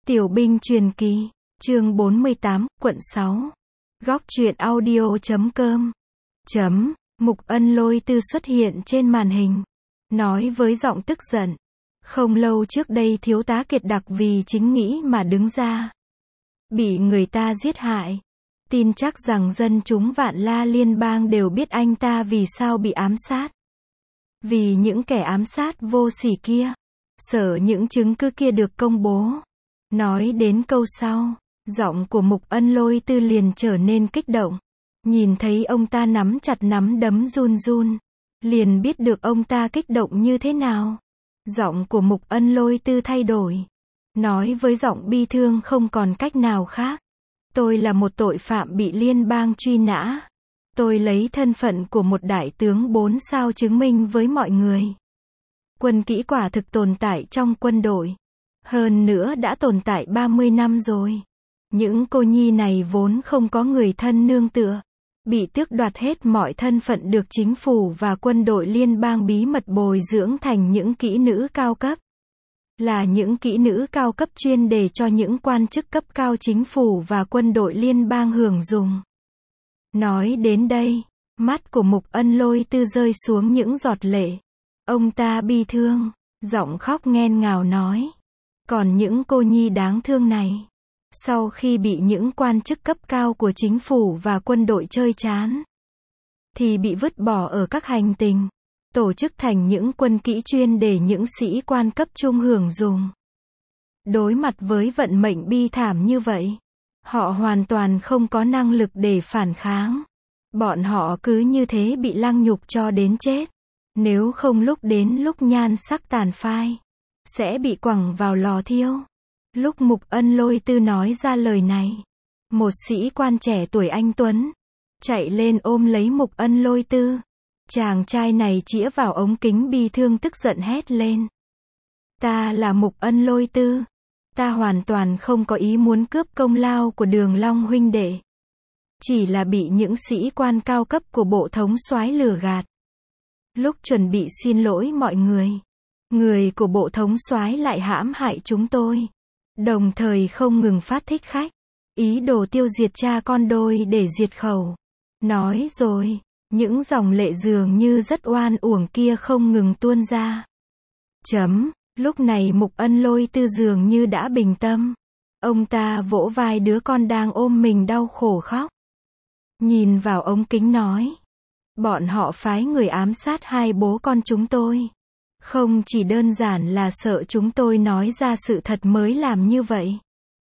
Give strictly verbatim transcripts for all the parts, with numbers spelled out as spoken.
Tiểu binh truyền kỳ, chương bốn mươi tám, quận sáu. Góc truyện audio chấm com. Chấm, Mục Ân Lôi Tư xuất hiện trên màn hình. Nói với giọng tức giận. Không lâu trước đây thiếu tá Kiệt Đặc vì chính nghĩ mà đứng ra. Bị người ta giết hại. Tin chắc rằng dân chúng Vạn La Liên bang đều biết anh ta vì sao bị ám sát. Vì những kẻ ám sát vô sỉ kia. Sợ những chứng cứ kia được công bố. Nói đến câu sau, giọng của Mục Ân Lôi Tư liền trở nên kích động. Nhìn thấy ông ta nắm chặt nắm đấm run run, liền biết được ông ta kích động như thế nào. Giọng của Mục Ân Lôi Tư thay đổi. Nói với giọng bi thương không còn cách nào khác. Tôi là một tội phạm bị liên bang truy nã. Tôi lấy thân phận của một đại tướng bốn sao chứng minh với mọi người. Quân kỹ quả thực tồn tại trong quân đội. Hơn nữa đã tồn tại ba mươi năm rồi. Những cô nhi này vốn không có người thân nương tựa. Bị tước đoạt hết mọi thân phận được chính phủ và quân đội liên bang bí mật bồi dưỡng thành những kỹ nữ cao cấp. Là những kỹ nữ cao cấp chuyên để cho những quan chức cấp cao chính phủ và quân đội liên bang hưởng dùng. Nói đến đây, mắt của Mục Ân Lôi Tư rơi xuống những giọt lệ. Ông ta bi thương, giọng khóc nghẹn ngào nói. Còn những cô nhi đáng thương này, sau khi bị những quan chức cấp cao của chính phủ và quân đội chơi chán, thì bị vứt bỏ ở các hành tinh, tổ chức thành những quân kỹ chuyên để những sĩ quan cấp trung hưởng dùng. Đối mặt với vận mệnh bi thảm như vậy, họ hoàn toàn không có năng lực để phản kháng. Bọn họ cứ như thế bị lăng nhục cho đến chết. Nếu không lúc đến lúc nhan sắc tàn phai, sẽ bị quẳng vào lò thiêu. Lúc Mục Ân Lôi Tư nói ra lời này, một sĩ quan trẻ tuổi anh tuấn chạy lên ôm lấy Mục Ân Lôi Tư. Chàng trai này chĩa vào ống kính bi thương tức giận hét lên. Ta là Mục Ân Lôi Tư. Ta hoàn toàn không có ý muốn cướp công lao của Đường Long huynh đệ. Chỉ là bị những sĩ quan cao cấp của bộ thống soái lừa gạt. Lúc chuẩn bị xin lỗi mọi người, người của bộ thống soái lại hãm hại chúng tôi. Đồng thời không ngừng phát thích khách, ý đồ tiêu diệt cha con đôi để diệt khẩu. Nói rồi, những dòng lệ dường như rất oan uổng kia không ngừng tuôn ra. Chấm, lúc này Mục Ân Lôi Tư dường như đã bình tâm. Ông ta vỗ vai đứa con đang ôm mình đau khổ khóc. Nhìn vào ống kính nói. Bọn họ phái người ám sát hai bố con chúng tôi. Không chỉ đơn giản là sợ chúng tôi nói ra sự thật mới làm như vậy.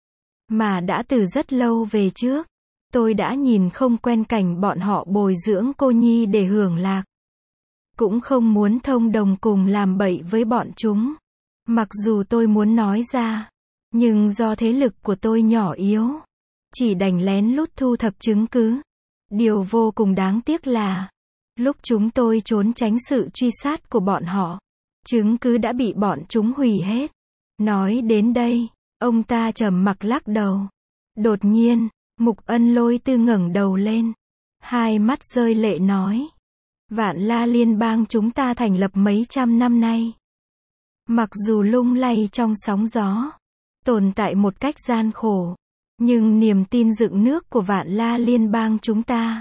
Mà đã từ rất lâu về trước, tôi đã nhìn không quen cảnh bọn họ bồi dưỡng cô nhi để hưởng lạc. Cũng không muốn thông đồng cùng làm bậy với bọn chúng. Mặc dù tôi muốn nói ra, nhưng do thế lực của tôi nhỏ yếu, chỉ đành lén lút thu thập chứng cứ. Điều vô cùng đáng tiếc là, lúc chúng tôi trốn tránh sự truy sát của bọn họ, chứng cứ đã bị bọn chúng hủy hết. Nói đến đây, ông ta trầm mặc lắc đầu. Đột nhiên, Mục Ân Lôi Tư ngẩng đầu lên. Hai mắt rơi lệ nói. Vạn La Liên bang chúng ta thành lập mấy trăm năm nay. Mặc dù lung lay trong sóng gió, tồn tại một cách gian khổ, nhưng niềm tin dựng nước của Vạn La Liên bang chúng ta,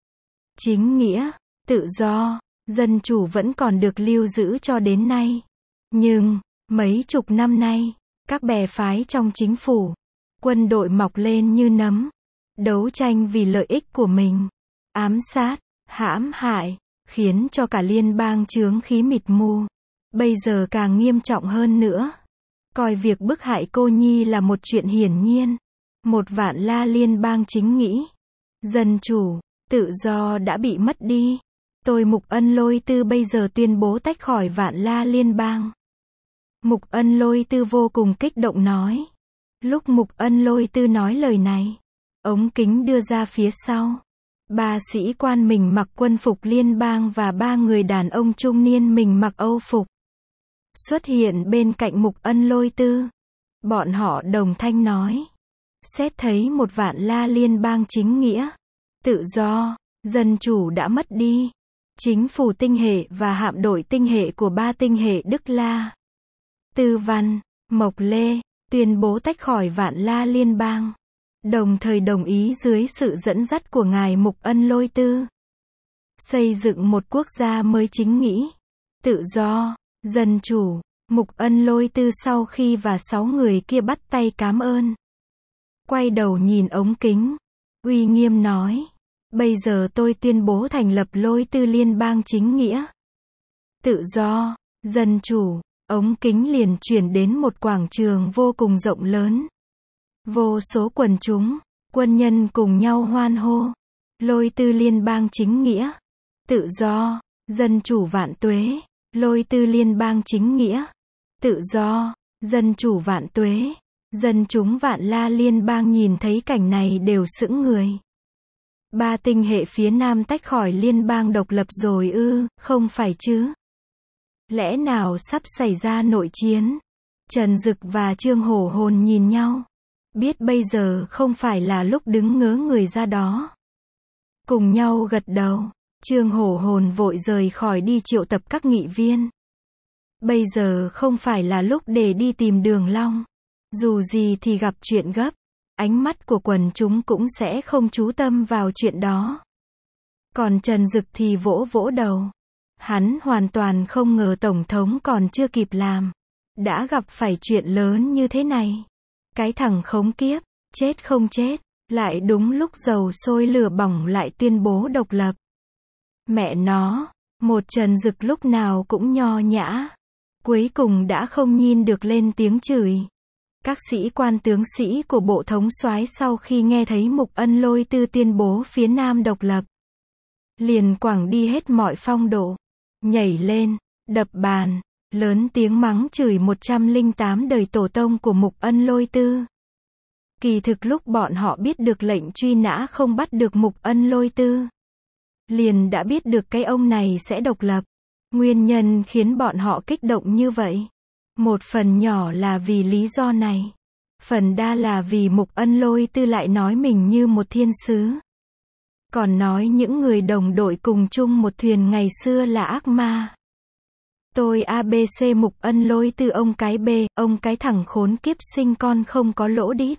chính nghĩa, tự do, dân chủ vẫn còn được lưu giữ cho đến nay. Nhưng, mấy chục năm nay, các bè phái trong chính phủ, quân đội mọc lên như nấm, đấu tranh vì lợi ích của mình, ám sát, hãm hại, khiến cho cả liên bang chướng khí mịt mù. Bây giờ càng nghiêm trọng hơn nữa. Coi việc bức hại cô nhi là một chuyện hiển nhiên. Một Vạn La Liên bang chính nghĩ, dân chủ, tự do đã bị mất đi. Tôi Mục Ân Lôi Tư bây giờ tuyên bố tách khỏi Vạn La Liên bang. Mục Ân Lôi Tư vô cùng kích động nói. Lúc Mục Ân Lôi Tư nói lời này, ống kính đưa ra phía sau. Ba sĩ quan mình mặc quân phục liên bang và ba người đàn ông trung niên mình mặc âu phục xuất hiện bên cạnh Mục Ân Lôi Tư. Bọn họ đồng thanh nói. Xét thấy một Vạn La Liên bang chính nghĩa, tự do, dân chủ đã mất đi. Chính phủ tinh hệ và hạm đội tinh hệ của ba tinh hệ Đức La, Tư Văn, Mộc Lê, tuyên bố tách khỏi Vạn La Liên bang, đồng thời đồng ý dưới sự dẫn dắt của ngài Mục Ân Lôi Tư, xây dựng một quốc gia mới chính nghĩa, tự do, dân chủ. Mục Ân Lôi Tư sau khi và sáu người kia bắt tay cám ơn, quay đầu nhìn ống kính, uy nghiêm nói, bây giờ tôi tuyên bố thành lập Lôi Tư Liên bang chính nghĩa, tự do, dân chủ. Ống kính liền chuyển đến một quảng trường vô cùng rộng lớn. Vô số quần chúng, quân nhân cùng nhau hoan hô. Lôi Tư Liên bang chính nghĩa, tự do, dân chủ vạn tuế. Lôi Tư Liên bang chính nghĩa, tự do, dân chủ vạn tuế. Dân chúng Vạn La Liên bang nhìn thấy cảnh này đều sững người. Ba tinh hệ phía Nam tách khỏi liên bang độc lập rồi ư, không phải chứ? Lẽ nào sắp xảy ra nội chiến? Trần Dực và Trương Hổ Hồn nhìn nhau. Biết bây giờ không phải là lúc đứng ngớ người ra đó. Cùng nhau gật đầu. Trương Hổ Hồn vội rời khỏi đi triệu tập các nghị viên. Bây giờ không phải là lúc để đi tìm Đường Long. Dù gì thì gặp chuyện gấp, ánh mắt của quần chúng cũng sẽ không chú tâm vào chuyện đó. Còn Trần Dực thì vỗ vỗ đầu. Hắn hoàn toàn không ngờ Tổng thống còn chưa kịp làm, đã gặp phải chuyện lớn như thế này. Cái thằng khốn kiếp, chết không chết, lại đúng lúc dầu sôi lửa bỏng lại tuyên bố độc lập. Mẹ nó, một Trần Dực lúc nào cũng nho nhã, cuối cùng đã không nhìn được lên tiếng chửi. Các sĩ quan tướng sĩ của bộ thống soái sau khi nghe thấy Mục Ân Lôi Tư tuyên bố phía Nam độc lập, liền quẳng đi hết mọi phong độ, nhảy lên, đập bàn, lớn tiếng mắng chửi một trăm lẻ tám đời tổ tông của Mục Ân Lôi Tư. Kỳ thực lúc bọn họ biết được lệnh truy nã không bắt được Mục Ân Lôi Tư, liền đã biết được cái ông này sẽ độc lập. Nguyên nhân khiến bọn họ kích động như vậy, một phần nhỏ là vì lý do này, phần đa là vì Mục Ân Lôi Tư lại nói mình như một thiên sứ. Còn nói những người đồng đội cùng chung một thuyền ngày xưa là ác ma. Tôi a bê xê Mục Ân Lôi Tư ông cái B, ông cái thằng khốn kiếp sinh con không có lỗ đít.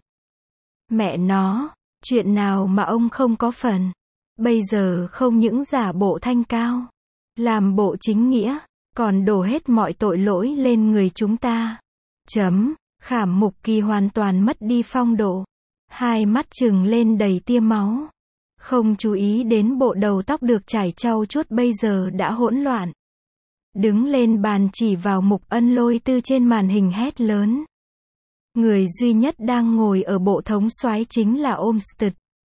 Mẹ nó, chuyện nào mà ông không có phần. Bây giờ không những giả bộ thanh cao, làm bộ chính nghĩa, còn đổ hết mọi tội lỗi lên người chúng ta. Chấm, Khảm Mục Kỳ hoàn toàn mất đi phong độ. Hai mắt trừng lên đầy tia máu. Không chú ý đến bộ đầu tóc được trải trau chuốt bây giờ đã hỗn loạn. Đứng lên bàn chỉ vào Mục Ân Lôi Tư trên màn hình hét lớn. Người duy nhất đang ngồi ở bộ thống soái chính là Olmsted.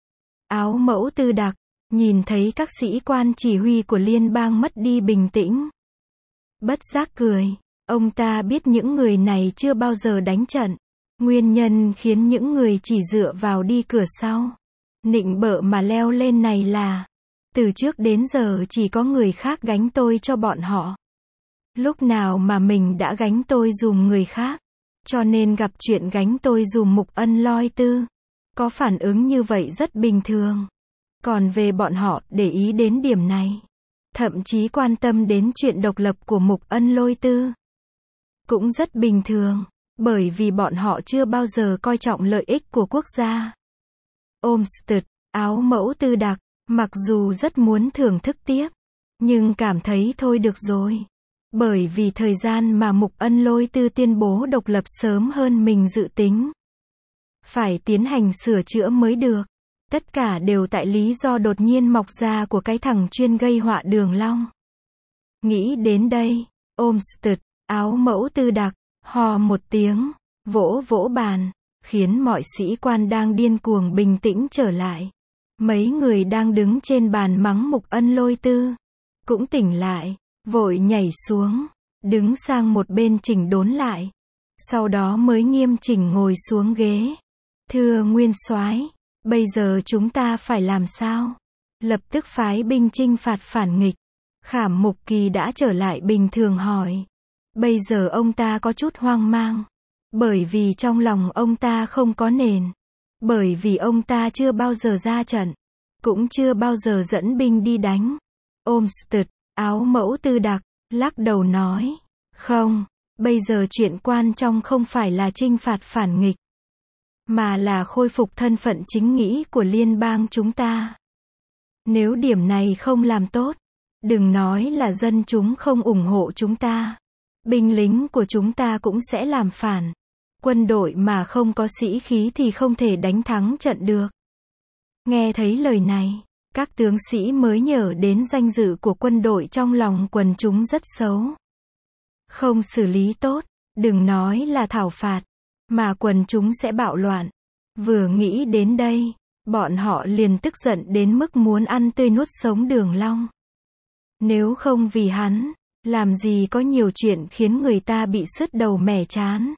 Áo mẫu Tư Đặc, nhìn thấy các sĩ quan chỉ huy của liên bang mất đi bình tĩnh. Bất giác cười, ông ta biết những người này chưa bao giờ đánh trận. Nguyên nhân khiến những người chỉ dựa vào đi cửa sau, nịnh bợ mà leo lên này là, từ trước đến giờ chỉ có người khác gánh tôi cho bọn họ. Lúc nào mà mình đã gánh tôi dùm người khác, cho nên gặp chuyện gánh tôi dùm Mục Ân Lôi Tư. Có phản ứng như vậy rất bình thường. Còn về bọn họ, để ý đến điểm này, thậm chí quan tâm đến chuyện độc lập của Mục Ân Lôi Tư, cũng rất bình thường, bởi vì bọn họ chưa bao giờ coi trọng lợi ích của quốc gia. Olmsted, áo mẫu Tư Đặc, mặc dù rất muốn thưởng thức tiếp, nhưng cảm thấy thôi được rồi. Bởi vì thời gian mà Mục Ân Lôi Tư tuyên bố độc lập sớm hơn mình dự tính. Phải tiến hành sửa chữa mới được. Tất cả đều tại lý do đột nhiên mọc ra của cái thằng chuyên gây họa Đường Long. Nghĩ đến đây, Olmsted, áo mẫu Tư Đặc, hò một tiếng, vỗ vỗ bàn, khiến mọi sĩ quan đang điên cuồng bình tĩnh trở lại. Mấy người đang đứng trên bàn mắng Mục Ân Lôi Tư, cũng tỉnh lại, vội nhảy xuống, đứng sang một bên chỉnh đốn lại. Sau đó mới nghiêm chỉnh ngồi xuống ghế. Thưa Nguyên Soái, bây giờ chúng ta phải làm sao? Lập tức phái binh chinh phạt phản nghịch. Khảm Mục Kỳ đã trở lại bình thường hỏi. Bây giờ ông ta có chút hoang mang. Bởi vì trong lòng ông ta không có nền. Bởi vì ông ta chưa bao giờ ra trận. Cũng chưa bao giờ dẫn binh đi đánh. Olmsted, áo mẫu Tư Đặc, lắc đầu nói. Không, Bây giờ chuyện quan trọng không phải là trinh phạt phản nghịch, mà là khôi phục thân phận chính nghĩa của liên bang chúng ta. Nếu điểm này không làm tốt, đừng nói là dân chúng không ủng hộ chúng ta. Binh lính của chúng ta cũng sẽ làm phản. Quân đội mà không có sĩ khí thì không thể đánh thắng trận được. Nghe thấy lời này, các tướng sĩ mới nhớ đến danh dự của quân đội trong lòng quần chúng rất xấu. Không xử lý tốt, đừng nói là thảo phạt, mà quần chúng sẽ bạo loạn. Vừa nghĩ đến đây, bọn họ liền tức giận đến mức muốn ăn tươi nuốt sống Đường Long. Nếu không vì hắn, làm gì có nhiều chuyện khiến người ta bị sứt đầu mẻ trán.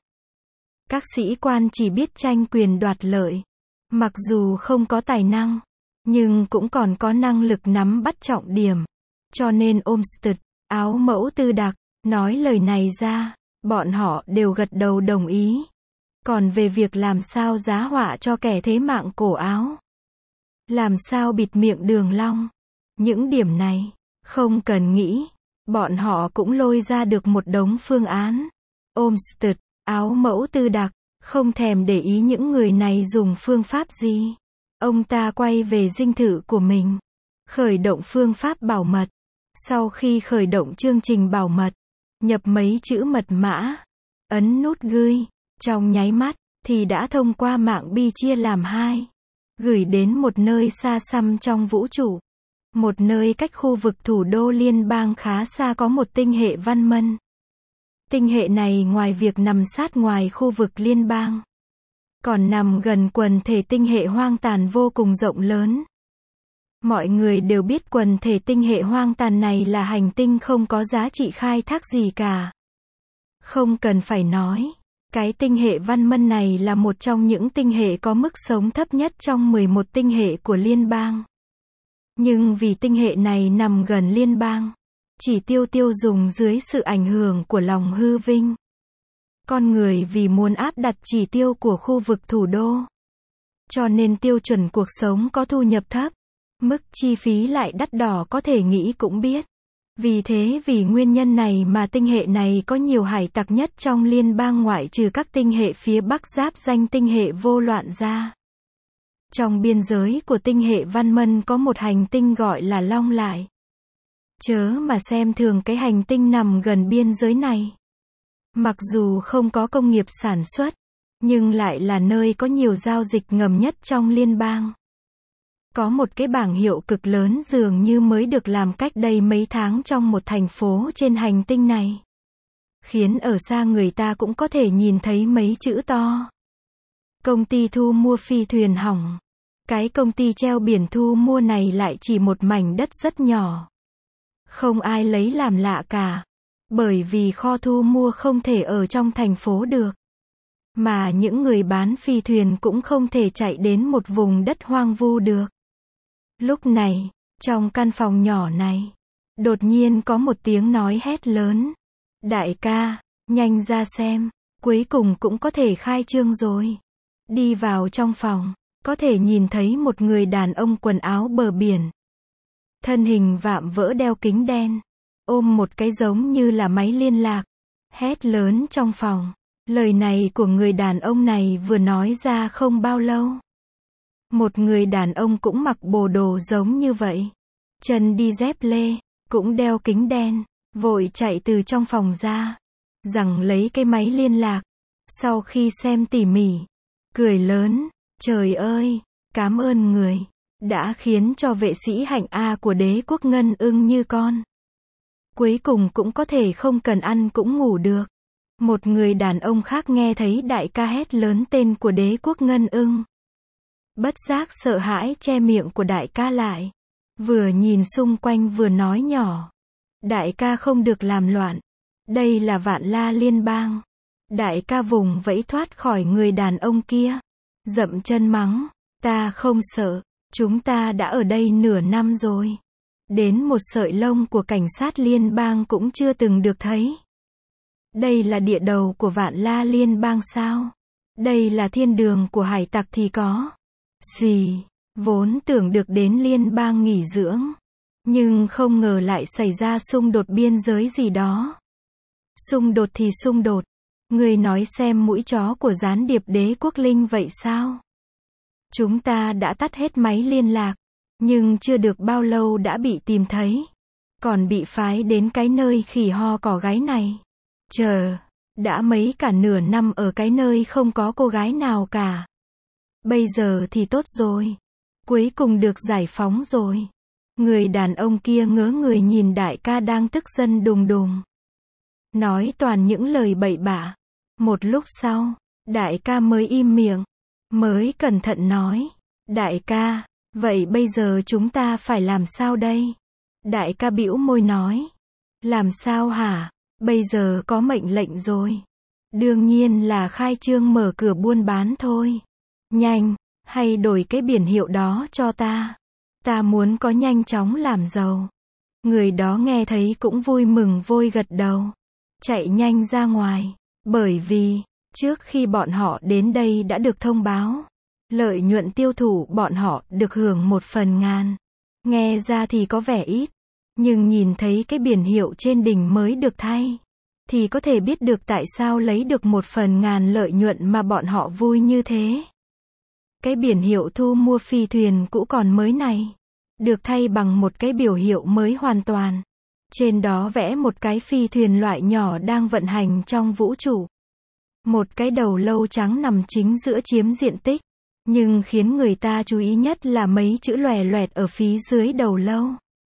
Các sĩ quan chỉ biết tranh quyền đoạt lợi. Mặc dù không có tài năng, nhưng cũng còn có năng lực nắm bắt trọng điểm. Cho nên Olmsted, áo mẫu Tư Đặc, nói lời này ra, bọn họ đều gật đầu đồng ý. Còn về việc làm sao giá họa cho kẻ thế mạng cổ áo, làm sao bịt miệng Đường Long, những điểm này, không cần nghĩ, bọn họ cũng lôi ra được một đống phương án. Olmsted, áo mẫu Tư Đặc, không thèm để ý những người này dùng phương pháp gì. Ông ta quay về dinh thự của mình, khởi động phương pháp bảo mật. Sau khi khởi động chương trình bảo mật, nhập mấy chữ mật mã, ấn nút gửi, trong nháy mắt, thì đã thông qua mạng bi chia làm hai, gửi đến một nơi xa xăm trong vũ trụ. Một nơi cách khu vực thủ đô liên bang khá xa có một tinh hệ văn mân. Tinh hệ này ngoài việc nằm sát ngoài khu vực liên bang, còn nằm gần quần thể tinh hệ hoang tàn vô cùng rộng lớn. Mọi người đều biết quần thể tinh hệ hoang tàn này là hành tinh không có giá trị khai thác gì cả. Không cần phải nói, cái tinh hệ văn mân này là một trong những tinh hệ có mức sống thấp nhất trong mười một tinh hệ của liên bang. Nhưng vì tinh hệ này nằm gần liên bang, chỉ tiêu tiêu dùng dưới sự ảnh hưởng của lòng hư vinh. Con người vì muốn áp đặt chỉ tiêu của khu vực thủ đô, cho nên tiêu chuẩn cuộc sống có thu nhập thấp, mức chi phí lại đắt đỏ có thể nghĩ cũng biết. Vì thế vì nguyên nhân này mà tinh hệ này có nhiều hải tặc nhất trong liên bang ngoại trừ các tinh hệ phía bắc giáp danh tinh hệ vô loạn ra. Trong biên giới của tinh hệ văn mân có một hành tinh gọi là Long Lại. Chớ mà xem thường cái hành tinh nằm gần biên giới này. Mặc dù không có công nghiệp sản xuất, nhưng lại là nơi có nhiều giao dịch ngầm nhất trong liên bang. Có một cái bảng hiệu cực lớn dường như mới được làm cách đây mấy tháng trong một thành phố trên hành tinh này, khiến ở xa người ta cũng có thể nhìn thấy mấy chữ to. Công ty thu mua phi thuyền hỏng. Cái công ty treo biển thu mua này lại chỉ một mảnh đất rất nhỏ. Không ai lấy làm lạ cả. Bởi vì kho thu mua không thể ở trong thành phố được. Mà những người bán phi thuyền cũng không thể chạy đến một vùng đất hoang vu được. Lúc này, trong căn phòng nhỏ này, đột nhiên có một tiếng nói hét lớn. Đại ca, nhanh ra xem, cuối cùng cũng có thể khai trương rồi. Đi vào trong phòng, có thể nhìn thấy một người đàn ông quần áo bờ biển. Thân hình vạm vỡ đeo kính đen, ôm một cái giống như là máy liên lạc, hét lớn trong phòng. Lời này của người đàn ông này vừa nói ra không bao lâu. Một người đàn ông cũng mặc bộ đồ giống như vậy, chân đi dép lê, cũng đeo kính đen, vội chạy từ trong phòng ra, rằng lấy cái máy liên lạc. Sau khi xem tỉ mỉ, cười lớn, trời ơi, cảm ơn người, đã khiến cho vệ sĩ hạnh A của đế quốc Ngân Ưng như con. Cuối cùng cũng có thể không cần ăn cũng ngủ được. Một người đàn ông khác nghe thấy đại ca hét lớn tên của đế quốc Ngân Ưng, bất giác sợ hãi che miệng của đại ca lại, vừa nhìn xung quanh vừa nói nhỏ. Đại ca không được làm loạn, đây là Vạn La liên bang. Đại ca vùng vẫy thoát khỏi người đàn ông kia, dậm chân mắng, ta không sợ, chúng ta đã ở đây nửa năm rồi. Đến một sợi lông của cảnh sát liên bang cũng chưa từng được thấy. Đây là địa đầu của Vạn La liên bang sao? Đây là thiên đường của hải tặc thì có gì? Vốn tưởng được đến liên bang nghỉ dưỡng, nhưng không ngờ lại xảy ra xung đột biên giới gì đó. Xung đột thì xung đột. Người nói xem mũi chó của gián điệp đế quốc Linh vậy sao? Chúng ta đã tắt hết máy liên lạc, nhưng chưa được bao lâu đã bị tìm thấy. Còn bị phái đến cái nơi khỉ ho cỏ gáy này. Chờ, đã mấy cả nửa năm ở cái nơi không có cô gái nào cả. Bây giờ thì tốt rồi. Cuối cùng được giải phóng rồi. Người đàn ông kia ngớ người nhìn đại ca đang tức giận đùng đùng. Nói toàn những lời bậy bạ. Một lúc sau, đại ca mới im miệng. Mới cẩn thận nói. Đại ca, vậy bây giờ chúng ta phải làm sao đây? Đại ca bĩu môi nói. Làm sao hả? Bây giờ có mệnh lệnh rồi. Đương nhiên là khai trương mở cửa buôn bán thôi. Nhanh, hay đổi cái biển hiệu đó cho ta. Ta muốn có nhanh chóng làm giàu. Người đó nghe thấy cũng vui mừng vôi gật đầu. Chạy nhanh ra ngoài. Bởi vì, trước khi bọn họ đến đây đã được thông báo. Lợi nhuận tiêu thụ bọn họ được hưởng một phần ngàn. Nghe ra thì có vẻ ít. Nhưng nhìn thấy cái biển hiệu trên đỉnh mới được thay. Thì có thể biết được tại sao lấy được một phần ngàn lợi nhuận mà bọn họ vui như thế. Cái biển hiệu thu mua phi thuyền cũ còn mới này. Được thay bằng một cái biểu hiệu mới hoàn toàn. Trên đó vẽ một cái phi thuyền loại nhỏ đang vận hành trong vũ trụ. Một cái đầu lâu trắng nằm chính giữa chiếm diện tích. Nhưng khiến người ta chú ý nhất là mấy chữ lòe loẹt ở phía dưới đầu lâu.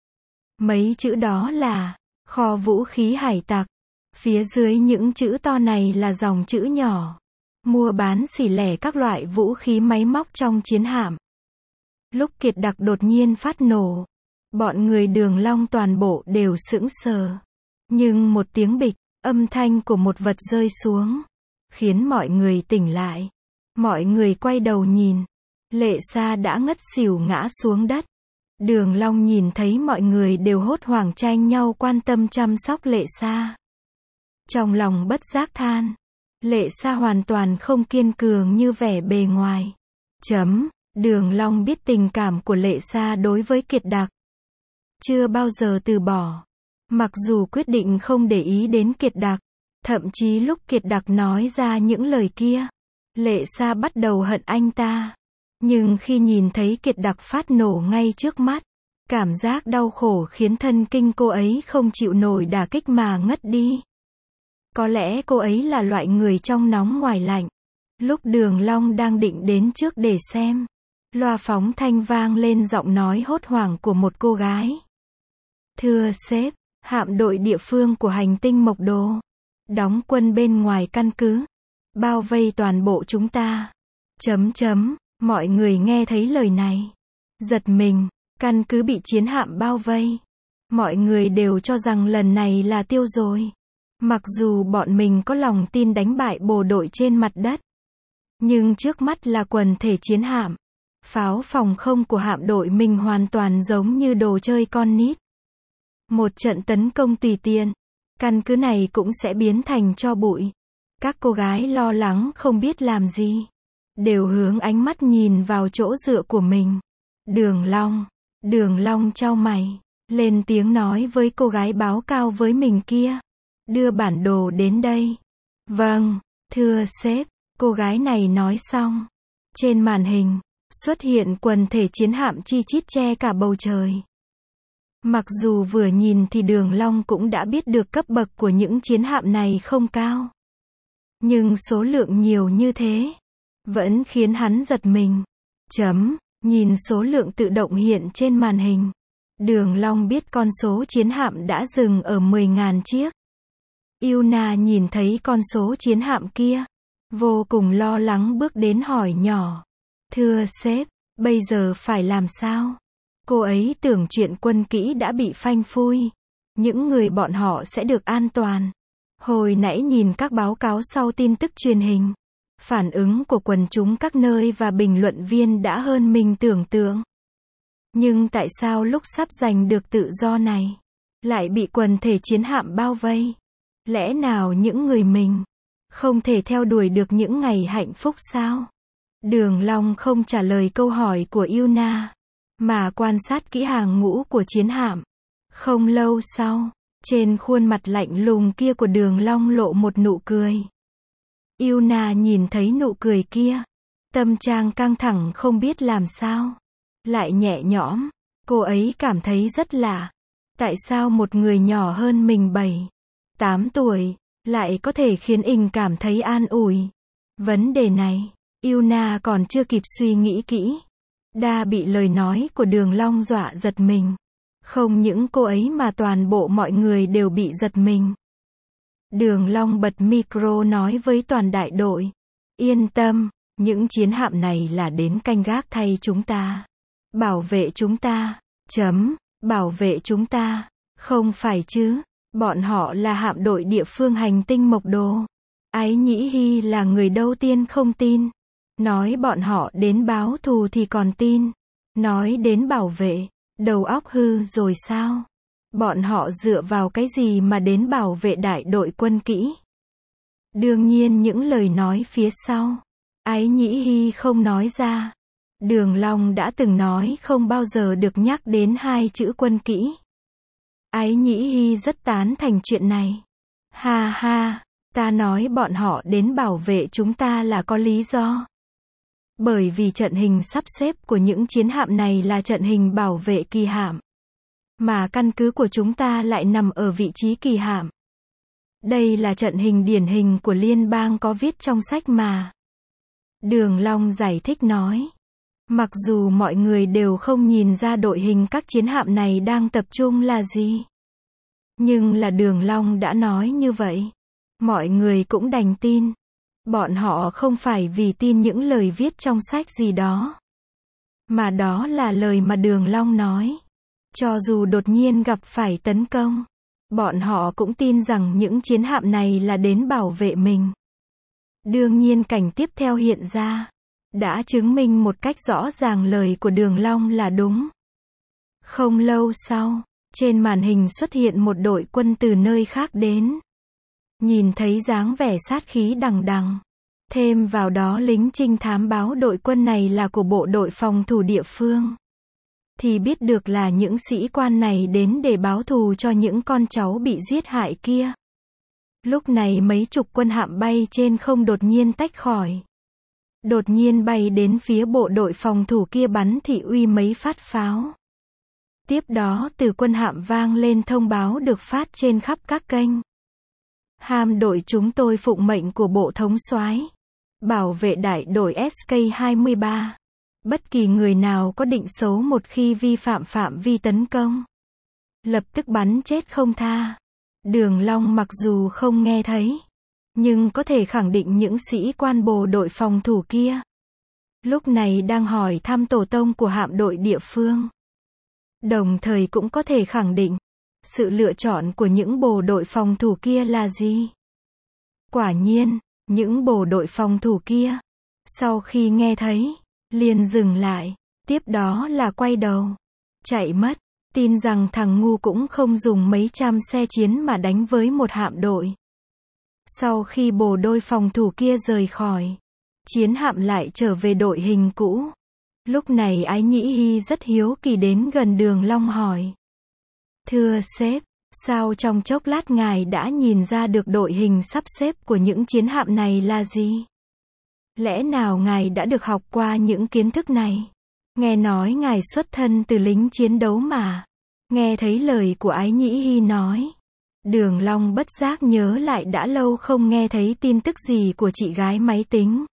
Mấy chữ đó là kho vũ khí hải tặc. Phía dưới những chữ to này là dòng chữ nhỏ. Mua bán xỉ lẻ các loại vũ khí máy móc trong chiến hạm. Lúc Kiệt Đặc đột nhiên phát nổ, bọn người Đường Long toàn bộ đều sững sờ. Nhưng một tiếng bịch, âm thanh của một vật rơi xuống, khiến mọi người tỉnh lại. Mọi người quay đầu nhìn, Lệ Sa đã ngất xỉu ngã xuống đất. Đường Long nhìn thấy mọi người đều hốt hoảng tranh nhau quan tâm chăm sóc Lệ Sa. Trong lòng bất giác than, Lệ Sa hoàn toàn không kiên cường như vẻ bề ngoài. Chấm, Đường Long biết tình cảm của Lệ Sa đối với Kiệt Đặc. Chưa bao giờ từ bỏ. Mặc dù quyết định không để ý đến Kiệt Đặc, thậm chí lúc Kiệt Đặc nói ra những lời kia, Lệ Sa bắt đầu hận anh ta. Nhưng khi nhìn thấy Kiệt Đặc phát nổ ngay trước mắt, cảm giác đau khổ khiến thân kinh cô ấy không chịu nổi đả kích mà ngất đi. Có lẽ cô ấy là loại người trong nóng ngoài lạnh. Lúc Đường Long đang định đến trước để xem, loa phóng thanh vang lên giọng nói hốt hoảng của một cô gái. Thưa sếp, hạm đội địa phương của hành tinh Mộc Đồ đóng quân bên ngoài căn cứ, bao vây toàn bộ chúng ta. Chấm chấm, mọi người nghe thấy lời này, giật mình, căn cứ bị chiến hạm bao vây. Mọi người đều cho rằng lần này là tiêu rồi. Mặc dù bọn mình có lòng tin đánh bại bộ đội trên mặt đất, nhưng trước mắt là quần thể chiến hạm. Pháo phòng không của hạm đội mình hoàn toàn giống như đồ chơi con nít. Một trận tấn công tùy tiện, căn cứ này cũng sẽ biến thành tro bụi. Các cô gái lo lắng không biết làm gì, đều hướng ánh mắt nhìn vào chỗ dựa của mình. Đường Long, Đường Long chau mày, lên tiếng nói với cô gái báo cao với mình kia. Đưa bản đồ đến đây. Vâng, thưa sếp, cô gái này nói xong. Trên màn hình, xuất hiện quần thể chiến hạm chi chít che cả bầu trời. Mặc dù vừa nhìn thì Đường Long cũng đã biết được cấp bậc của những chiến hạm này không cao. Nhưng số lượng nhiều như thế, vẫn khiến hắn giật mình. Chấm, nhìn số lượng tự động hiện trên màn hình. Đường Long biết con số chiến hạm đã dừng ở mười nghìn chiếc. Yuna nhìn thấy con số chiến hạm kia, vô cùng lo lắng bước đến hỏi nhỏ. Thưa sếp, bây giờ phải làm sao? Cô ấy tưởng chuyện quân kỹ đã bị phanh phui. Những người bọn họ sẽ được an toàn. Hồi nãy nhìn các báo cáo sau tin tức truyền hình, phản ứng của quần chúng các nơi và bình luận viên đã hơn mình tưởng tượng. Nhưng tại sao lúc sắp giành được tự do này, lại bị quần thể chiến hạm bao vây? Lẽ nào những người mình không thể theo đuổi được những ngày hạnh phúc sao? Đường Long không trả lời câu hỏi của Yuna, mà quan sát kỹ hàng ngũ của chiến hạm. Không lâu sau, Trên khuôn mặt lạnh lùng kia của Đường Long lộ một nụ cười. Yuna nhìn thấy nụ cười kia, tâm trạng căng thẳng không biết làm sao, lại nhẹ nhõm. Cô ấy cảm thấy rất lạ. Tại sao một người nhỏ hơn mình bảy, tám tuổi, lại có thể khiến mình cảm thấy an ủi? Vấn đề này, Yuna còn chưa kịp suy nghĩ kỹ, đã bị lời nói của Đường Long dọa giật mình. Không những cô ấy mà toàn bộ mọi người đều bị giật mình. Đường Long bật micro nói với toàn đại đội. Yên tâm, những chiến hạm này là đến canh gác thay chúng ta. Bảo vệ chúng ta. Chấm, bảo vệ chúng ta. Không phải chứ, bọn họ là hạm đội địa phương hành tinh Mộc Đồ. Ái Nhĩ Hy là người đầu tiên không tin. Nói bọn họ đến báo thù thì còn tin. Nói đến bảo vệ, đầu óc hư rồi sao? Bọn họ dựa vào cái gì mà đến bảo vệ đại đội quân kỹ? Đương nhiên những lời nói phía sau, Ái Nhĩ Hy không nói ra. Đường Long đã từng nói không bao giờ được nhắc đến hai chữ quân kỹ. Ái Nhĩ Hy rất tán thành chuyện này. Ha ha, ta nói bọn họ đến bảo vệ chúng ta là có lý do. Bởi vì trận hình sắp xếp của những chiến hạm này là trận hình bảo vệ kỳ hạm. Mà căn cứ của chúng ta lại nằm ở vị trí kỳ hạm. Đây là trận hình điển hình của liên bang có viết trong sách mà. Đường Long giải thích nói. Mặc dù mọi người đều không nhìn ra đội hình các chiến hạm này đang tập trung là gì. Nhưng là Đường Long đã nói như vậy. Mọi người cũng đành tin. Bọn họ không phải vì tin những lời viết trong sách gì đó. Mà đó là lời mà Đường Long nói. Cho dù đột nhiên gặp phải tấn công, bọn họ cũng tin rằng những chiến hạm này là đến bảo vệ mình. Đương nhiên cảnh tiếp theo hiện ra, đã chứng minh một cách rõ ràng lời của Đường Long là đúng. Không lâu sau, trên màn hình xuất hiện một đội quân từ nơi khác đến. Nhìn thấy dáng vẻ sát khí đằng đằng. Thêm vào đó lính trinh thám báo đội quân này là của bộ đội phòng thủ địa phương. Thì biết được là những sĩ quan này đến để báo thù cho những con cháu bị giết hại kia. Lúc này mấy chục quân hạm bay trên không đột nhiên tách khỏi. Đột nhiên bay đến phía bộ đội phòng thủ kia bắn thị uy mấy phát pháo. Tiếp đó từ quân hạm vang lên thông báo được phát trên khắp các kênh. Hạm đội chúng tôi phụng mệnh của bộ thống soái, bảo vệ đại đội S K hai mươi ba. Bất kỳ người nào có định xấu một khi vi phạm phạm vi tấn công, lập tức bắn chết không tha. Đường Long mặc dù không nghe thấy, nhưng có thể khẳng định những sĩ quan bộ đội phòng thủ kia lúc này đang hỏi thăm tổ tông của hạm đội địa phương. Đồng thời cũng có thể khẳng định sự lựa chọn của những bộ đội phòng thủ kia là gì. Quả nhiên, những bộ đội phòng thủ kia, sau khi nghe thấy, liền dừng lại, tiếp đó là quay đầu, chạy mất, tin rằng thằng ngu cũng không dùng mấy trăm xe chiến mà đánh với một hạm đội. Sau khi bộ đội phòng thủ kia rời khỏi, chiến hạm lại trở về đội hình cũ. Lúc này Ái Nhĩ Hy rất hiếu kỳ đến gần Đường Long hỏi. Thưa sếp, sao trong chốc lát ngài đã nhìn ra được đội hình sắp xếp của những chiến hạm này là gì? Lẽ nào ngài đã được học qua những kiến thức này? Nghe nói ngài xuất thân từ lính chiến đấu mà. Nghe thấy lời của Ái Nhĩ Hy nói, Đường Long bất giác nhớ lại đã lâu không nghe thấy tin tức gì của chị gái máy tính.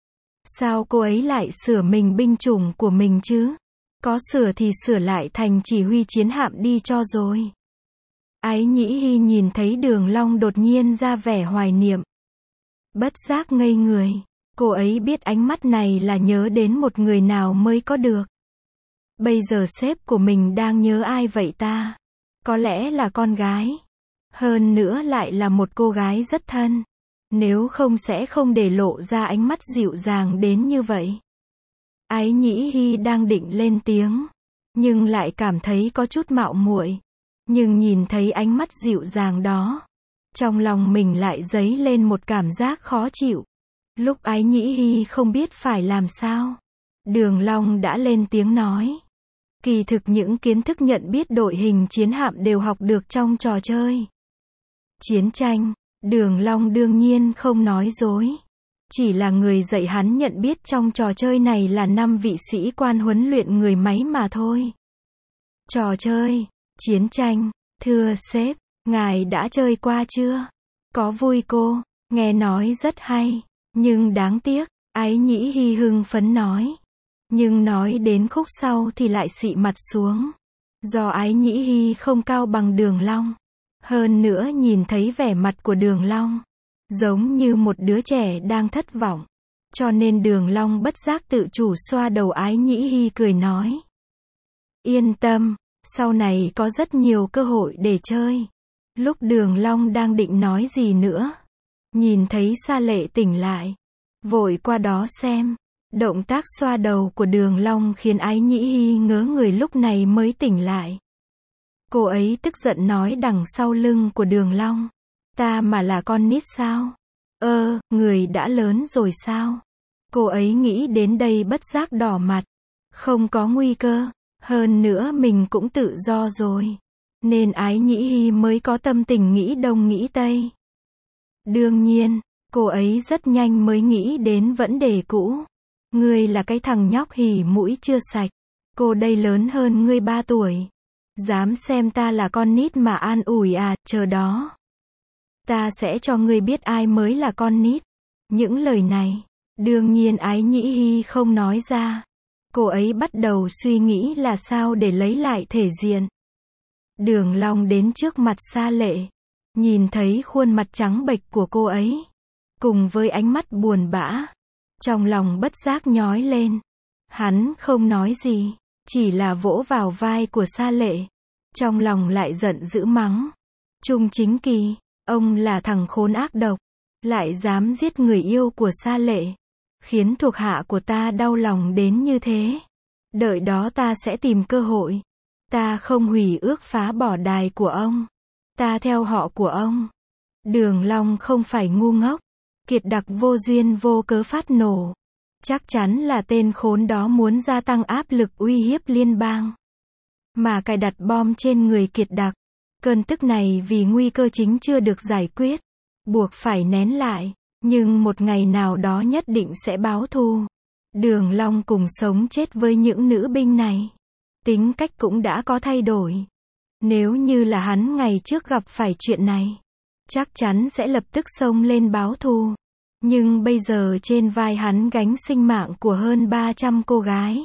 Sao cô ấy lại sửa mình binh chủng của mình chứ? Có sửa thì sửa lại thành chỉ huy chiến hạm đi cho rồi. Ái Nhĩ Hy nhìn thấy Đường Long đột nhiên ra vẻ hoài niệm. Bất giác ngây người. Cô ấy biết ánh mắt này là nhớ đến một người nào mới có được. Bây giờ sếp của mình đang nhớ ai vậy ta? Có lẽ là con gái. Hơn nữa lại là một cô gái rất thân. Nếu không sẽ không để lộ ra ánh mắt dịu dàng đến như vậy. Ái Nhĩ Hy đang định lên tiếng, nhưng lại cảm thấy có chút mạo muội. Nhưng nhìn thấy ánh mắt dịu dàng đó, trong lòng mình lại dấy lên một cảm giác khó chịu. Lúc Ái Nhĩ Hy không biết phải làm sao, Đường Long đã lên tiếng nói. Kỳ thực những kiến thức nhận biết đội hình chiến hạm đều học được trong trò chơi chiến tranh. Đường Long đương nhiên không nói dối. Chỉ là người dạy hắn nhận biết trong trò chơi này là năm vị sĩ quan huấn luyện người máy mà thôi. Trò chơi chiến tranh, thưa sếp, ngài đã chơi qua chưa? Có vui cô? Nghe nói rất hay, nhưng đáng tiếc, Ái Nhĩ Hy hưng phấn nói. Nhưng nói đến khúc sau thì lại xị mặt xuống. Do Ái Nhĩ Hy không cao bằng Đường Long. Hơn nữa nhìn thấy vẻ mặt của Đường Long, giống như một đứa trẻ đang thất vọng. Cho nên Đường Long bất giác tự chủ xoa đầu Ái Nhĩ Hy cười nói. Yên tâm, sau này có rất nhiều cơ hội để chơi. Lúc Đường Long đang định nói gì nữa, nhìn thấy Sa Lệ tỉnh lại, vội qua đó xem. Động tác xoa đầu của Đường Long khiến Ái Nhĩ Hy ngớ người lúc này mới tỉnh lại. Cô ấy tức giận nói đằng sau lưng của Đường Long. Ta mà là con nít sao? Ơ, người đã lớn rồi sao? Cô ấy nghĩ đến đây bất giác đỏ mặt. Không có nguy cơ. Hơn nữa mình cũng tự do rồi. Nên Ái Nhĩ Hy mới có tâm tình nghĩ đông nghĩ tây. Đương nhiên, cô ấy rất nhanh mới nghĩ đến vấn đề cũ. Ngươi là cái thằng nhóc hỉ mũi chưa sạch. Cô đây lớn hơn ngươi ba tuổi. Dám xem ta là con nít mà an ủi à, chờ đó. Ta sẽ cho ngươi biết ai mới là con nít. Những lời này, đương nhiên Ái Nhĩ Hy không nói ra. Cô ấy bắt đầu suy nghĩ là sao để lấy lại thể diện. Đường Long đến trước mặt Sa Lệ. Nhìn thấy khuôn mặt trắng bệch của cô ấy. Cùng với ánh mắt buồn bã. Trong lòng bất giác nhói lên. Hắn không nói gì. Chỉ là vỗ vào vai của Sa Lệ. Trong lòng lại giận dữ mắng. Trung Chính Kỳ, ông là thằng khốn ác độc. Lại dám giết người yêu của Sa Lệ. Khiến thuộc hạ của ta đau lòng đến như thế. Đợi đó ta sẽ tìm cơ hội. Ta không hủy ước phá bỏ đài của ông. Ta theo họ của ông. Đường Long không phải ngu ngốc. Kiệt Đặc vô duyên vô cớ phát nổ. Chắc chắn là tên khốn đó muốn gia tăng áp lực uy hiếp liên bang. Mà cài đặt bom trên người Kiệt Đặc. Cơn tức này vì nguy cơ chính chưa được giải quyết. Buộc phải nén lại. Nhưng một ngày nào đó nhất định sẽ báo thù. Đường Long cùng sống chết với những nữ binh này. Tính cách cũng đã có thay đổi. Nếu như là hắn ngày trước gặp phải chuyện này, chắc chắn sẽ lập tức xông lên báo thù. Nhưng bây giờ trên vai hắn gánh sinh mạng của hơn ba trăm cô gái.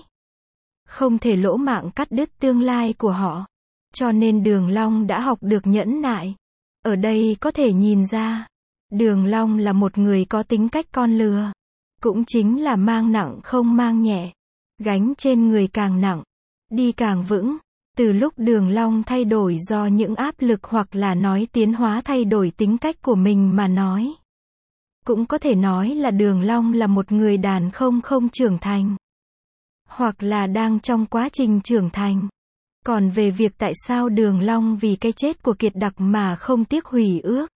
Không thể lỗ mạng cắt đứt tương lai của họ. Cho nên Đường Long đã học được nhẫn nại. Ở đây có thể nhìn ra, Đường Long là một người có tính cách con lừa. Cũng chính là mang nặng không mang nhẹ. Gánh trên người càng nặng, đi càng vững. Từ lúc Đường Long thay đổi do những áp lực hoặc là nói tiến hóa thay đổi tính cách của mình mà nói. Cũng có thể nói là Đường Long là một người đàn không không trưởng thành. Hoặc là đang trong quá trình trưởng thành. Còn về việc tại sao Đường Long vì cái chết của Kiệt Đặc mà không tiếc hủy ước.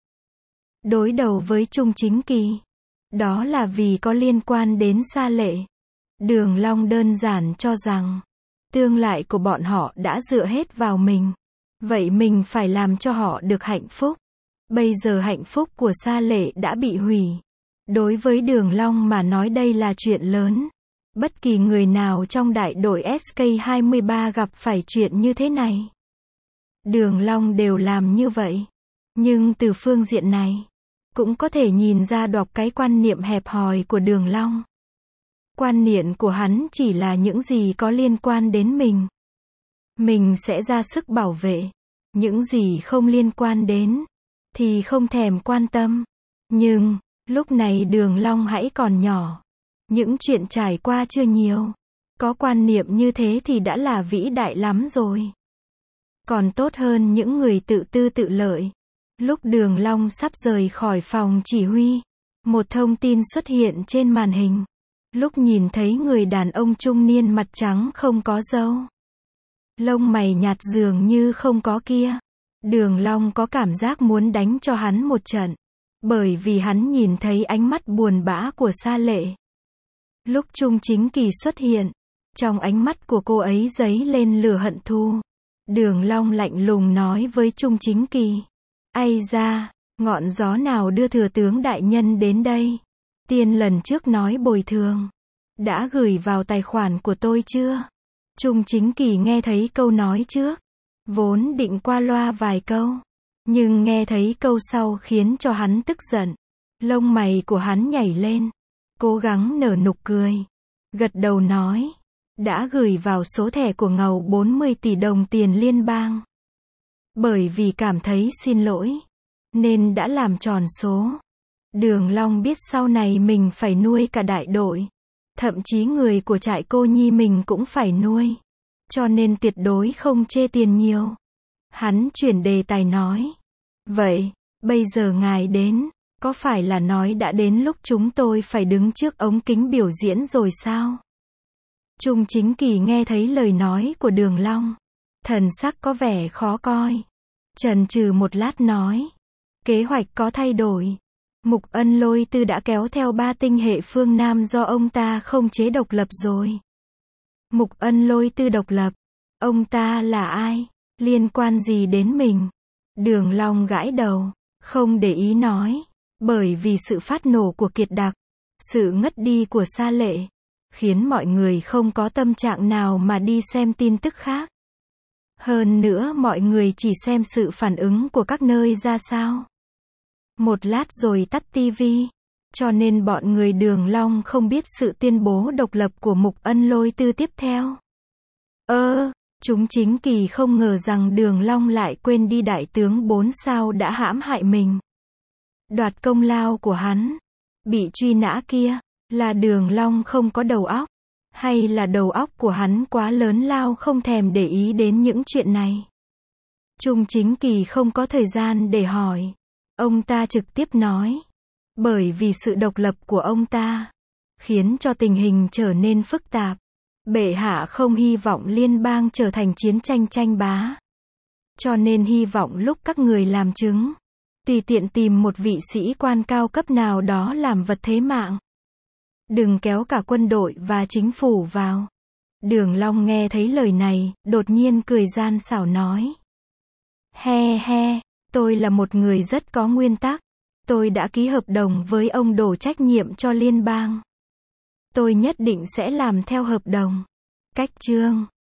Đối đầu với Trung Chính Kỳ. Đó là vì có liên quan đến Sa Lệ. Đường Long đơn giản cho rằng, tương lai của bọn họ đã dựa hết vào mình. Vậy mình phải làm cho họ được hạnh phúc. Bây giờ hạnh phúc của Sa Lệ đã bị hủy. Đối với Đường Long mà nói đây là chuyện lớn. Bất kỳ người nào trong đại đội S K hai mươi ba gặp phải chuyện như thế này. Đường Long đều làm như vậy. Nhưng từ phương diện này, cũng có thể nhìn ra đọc cái quan niệm hẹp hòi của Đường Long. Quan niệm của hắn chỉ là những gì có liên quan đến mình. Mình sẽ ra sức bảo vệ. Những gì không liên quan đến, thì không thèm quan tâm. Nhưng, lúc này Đường Long hãy còn nhỏ. Những chuyện trải qua chưa nhiều. Có quan niệm như thế thì đã là vĩ đại lắm rồi. Còn tốt hơn những người tự tư tự lợi. Lúc Đường Long sắp rời khỏi phòng chỉ huy, một thông tin xuất hiện trên màn hình. Lúc nhìn thấy người đàn ông trung niên mặt trắng không có râu, lông mày nhạt dường như không có kia, Đường Long có cảm giác muốn đánh cho hắn một trận. Bởi vì hắn nhìn thấy ánh mắt buồn bã của Sa Lệ. Lúc Trung Chính Kỳ xuất hiện, Trong ánh mắt của cô ấy dấy lên lửa hận thù. Đường Long lạnh lùng nói với Trung Chính Kỳ. Ây da, ngọn gió nào đưa thừa tướng đại nhân đến đây? Tiên lần trước nói bồi thường. Đã gửi vào tài khoản của tôi chưa? Trung Chính Kỳ nghe thấy câu nói trước. Vốn định qua loa vài câu. Nhưng nghe thấy câu sau khiến cho hắn tức giận. Lông mày của hắn nhảy lên. Cố gắng nở nụ cười. Gật đầu nói. Đã gửi vào số thẻ của Ngầu bốn mươi tỷ đồng tiền liên bang. Bởi vì cảm thấy xin lỗi. Nên đã làm tròn số. Đường Long biết sau này mình phải nuôi cả đại đội. Thậm chí người của trại cô nhi mình cũng phải nuôi. Cho nên tuyệt đối không chê tiền nhiều. Hắn chuyển đề tài nói. Vậy, bây giờ ngài đến, có phải là nói đã đến lúc chúng tôi phải đứng trước ống kính biểu diễn rồi sao? Trung Chính Kỳ nghe thấy lời nói của Đường Long. Thần sắc có vẻ khó coi. Chần chừ một lát nói. Kế hoạch có thay đổi. Mục Ân Lôi Tư đã kéo theo ba tinh hệ phương Nam do ông ta không chế độc lập rồi. Mục Ân Lôi Tư độc lập. Ông ta là ai? Liên quan gì đến mình? Đường Long gãi đầu. Không để ý nói. Bởi vì sự phát nổ của Kiệt Đặc. Sự ngất đi của Sa Lệ. Khiến mọi người không có tâm trạng nào mà đi xem tin tức khác. Hơn nữa mọi người chỉ xem sự phản ứng của các nơi ra sao. Một lát rồi tắt tivi. Cho nên bọn người Đường Long không biết sự tuyên bố độc lập của Mục Ân Lôi Tư tiếp theo. Ơ, chúng Chính Kỳ không ngờ rằng Đường Long lại quên đi đại tướng bốn sao đã hãm hại mình. Đoạt công lao của hắn. Bị truy nã kia. Là Đường Long không có đầu óc. Hay là đầu óc của hắn quá lớn lao không thèm để ý đến những chuyện này. Trung Chính Kỳ không có thời gian để hỏi. Ông ta trực tiếp nói. Bởi vì sự độc lập của ông ta. Khiến cho tình hình trở nên phức tạp. Bệ hạ không hy vọng liên bang trở thành chiến tranh tranh bá. Cho nên hy vọng lúc các người làm chứng. Tùy tiện tìm một vị sĩ quan cao cấp nào đó làm vật thế mạng. Đừng kéo cả quân đội và chính phủ vào. Đường Long nghe thấy lời này, đột nhiên cười gian xảo nói. He he, tôi là một người rất có nguyên tắc. Tôi đã ký hợp đồng với ông đổ trách nhiệm cho liên bang. Tôi nhất định sẽ làm theo hợp đồng. Cách chương